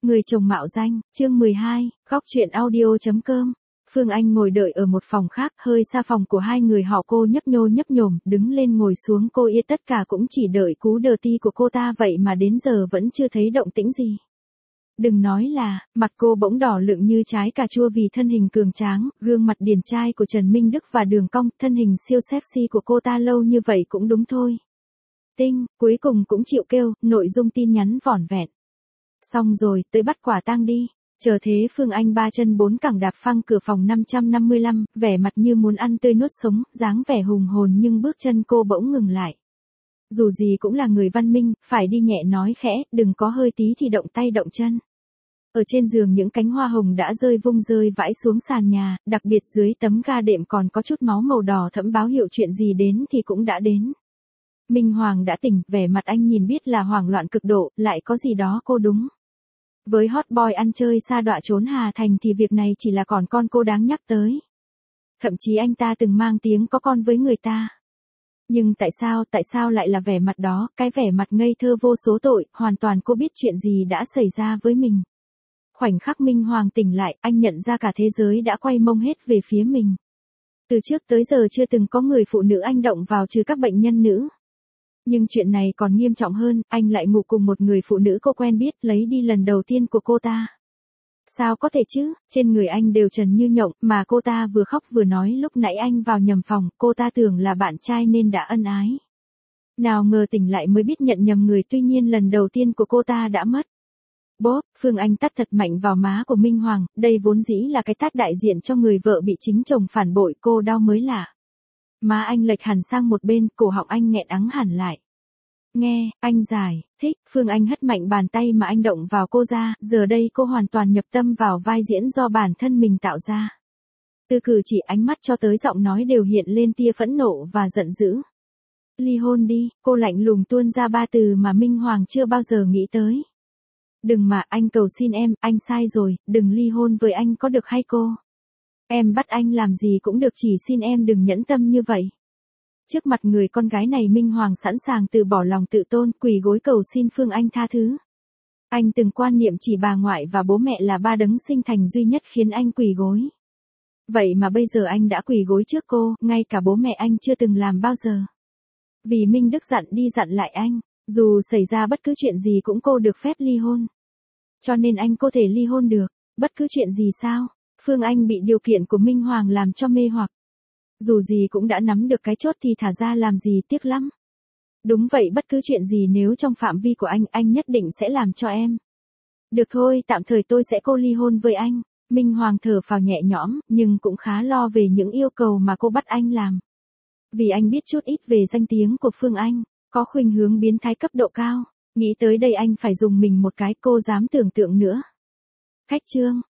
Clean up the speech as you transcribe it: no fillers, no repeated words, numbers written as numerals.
Người chồng mạo danh, chương 12, góc chuyện audio.com. Phương Anh ngồi đợi ở một phòng khác, hơi xa phòng của hai người họ. Cô nhấp nhổm, đứng lên ngồi xuống. Cô yên tất cả cũng chỉ đợi cú đờ ti của cô ta, vậy mà đến giờ vẫn chưa thấy động tĩnh gì. Đừng nói là, mặt cô bỗng đỏ lựng như trái cà chua vì thân hình cường tráng, gương mặt điển trai của Trần Minh Đức và đường cong, thân hình siêu sexy của cô ta lâu như vậy cũng đúng thôi. Tinh, cuối cùng cũng chịu kêu, nội dung tin nhắn vỏn vẹn. Xong rồi, tới bắt quả tang đi. Chờ thế Phương Anh ba chân bốn cẳng đạp phăng cửa phòng 555, vẻ mặt như muốn ăn tươi nuốt sống, dáng vẻ hùng hồn nhưng bước chân cô bỗng ngừng lại. Dù gì cũng là người văn minh, phải đi nhẹ nói khẽ, đừng có hơi tí thì động tay động chân. Ở trên giường những cánh hoa hồng đã rơi vãi xuống sàn nhà, đặc biệt dưới tấm ga đệm còn có chút máu màu đỏ thẫm báo hiệu chuyện gì đến thì cũng đã đến. Minh Hoàng đã tỉnh, vẻ mặt anh nhìn biết là hoảng loạn cực độ, lại có gì đó cô đúng. Với hot boy ăn chơi sa đọa trốn Hà Thành thì việc này chỉ là còn con cô đáng nhắc tới. Thậm chí anh ta từng mang tiếng có con với người ta. Nhưng tại sao lại là vẻ mặt đó, cái vẻ mặt ngây thơ vô số tội, hoàn toàn cô biết chuyện gì đã xảy ra với mình. Khoảnh khắc Minh Hoàng tỉnh lại, anh nhận ra cả thế giới đã quay mông hết về phía mình. Từ trước tới giờ chưa từng có người phụ nữ anh động vào trừ các bệnh nhân nữ. Nhưng chuyện này còn nghiêm trọng hơn, anh lại ngủ cùng một người phụ nữ cô quen biết, lấy đi lần đầu tiên của cô ta. Sao có thể chứ, trên người anh đều trần như nhộng, mà cô ta vừa khóc vừa nói lúc nãy anh vào nhầm phòng, cô ta tưởng là bạn trai nên đã ân ái. Nào ngờ tỉnh lại mới biết nhận nhầm người, tuy nhiên lần đầu tiên của cô ta đã mất. Bốp, Phương Anh tát thật mạnh vào má của Minh Hoàng, đây vốn dĩ là cái tát đại diện cho người vợ bị chính chồng phản bội, cô đau mới lạ. Má anh lệch hẳn sang một bên, cổ họng anh nghẹn ắng hẳn lại. Nghe, anh giải, thích, Phương Anh hất mạnh bàn tay mà anh động vào cô ra, giờ đây cô hoàn toàn nhập tâm vào vai diễn do bản thân mình tạo ra. Từ cử chỉ ánh mắt cho tới giọng nói đều hiện lên tia phẫn nộ và giận dữ. Ly hôn đi, cô lạnh lùng tuôn ra ba từ mà Minh Hoàng chưa bao giờ nghĩ tới. Đừng mà, anh cầu xin em, anh sai rồi, đừng ly hôn với anh có được hay cô? Em bắt anh làm gì cũng được, chỉ xin em đừng nhẫn tâm như vậy. Trước mặt người con gái này Minh Hoàng sẵn sàng từ bỏ lòng tự tôn, quỳ gối cầu xin Phương Anh tha thứ. Anh từng quan niệm chỉ bà ngoại và bố mẹ là ba đấng sinh thành duy nhất khiến anh quỳ gối. Vậy mà bây giờ anh đã quỳ gối trước cô, ngay cả bố mẹ anh chưa từng làm bao giờ. Vì Minh Đức dặn đi dặn lại anh, dù xảy ra bất cứ chuyện gì cũng cô được phép ly hôn. Cho nên anh có thể ly hôn được, bất cứ chuyện gì sao? Phương Anh bị điều kiện của Minh Hoàng làm cho mê hoặc. Dù gì cũng đã nắm được cái chốt thì thả ra làm gì tiếc lắm. Đúng vậy, bất cứ chuyện gì nếu trong phạm vi của anh nhất định sẽ làm cho em. Được thôi, tạm thời tôi sẽ ly hôn với anh. Minh Hoàng thở phào nhẹ nhõm, nhưng cũng khá lo về những yêu cầu mà cô bắt anh làm. Vì anh biết chút ít về danh tiếng của Phương Anh, có khuynh hướng biến thái cấp độ cao. Nghĩ tới đây anh phải dùng mình một cái, cô dám tưởng tượng nữa. Khách trương,